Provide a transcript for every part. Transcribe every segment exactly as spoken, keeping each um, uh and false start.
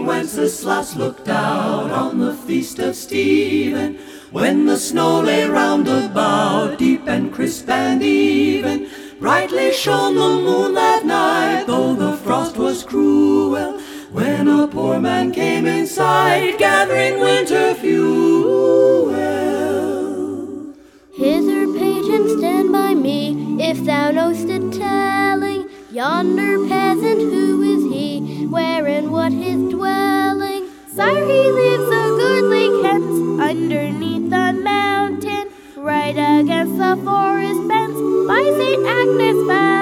Wenceslas looked out on the feast of Stephen, when the snow lay round about, deep and crisp and even. Brightly shone the moon that night, though the frost was cruel, when a poor man came in sight, gathering winter fuel. Hither, page, and stand by me, if thou know'st it telling, yonder peasant, who is he, where and what his dwelling? Sire, he lives a goodly Kent, underneath the mountain, right against the forest fence, by Saint Agnes'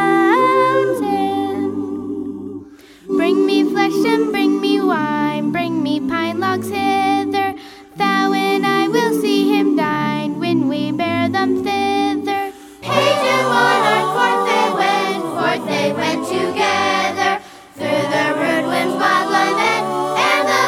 fountain. Bring me flesh and bring me wine, bring me pine logs hither, thou and I will see him dine, when we bear them thither. Page and monarch, forth they went, forth they went together, through the rude winds, wild climate, and the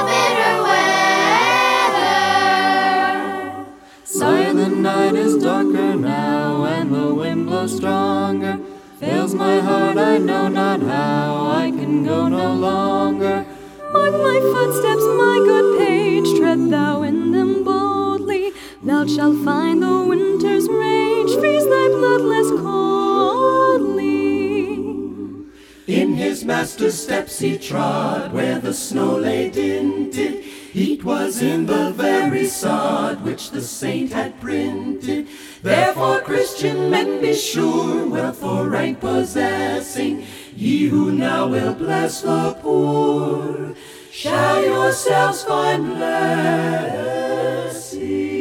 bitter weather. Sire, the night is darker now, and the wind blows stronger. Fails my heart, I know not how, I can go no longer. Mark my footsteps, my good page, tread thou in them boldly. Thou shalt find the winter's rage freeze thy bloodless coldly. In his master's steps he trod, where the snow lay dinted. Heat was in the very sod which the saint had printed. Therefore, Christian men, be sure, wealth or rank possessing, ye who now will bless the poor, shall yourselves find blessing.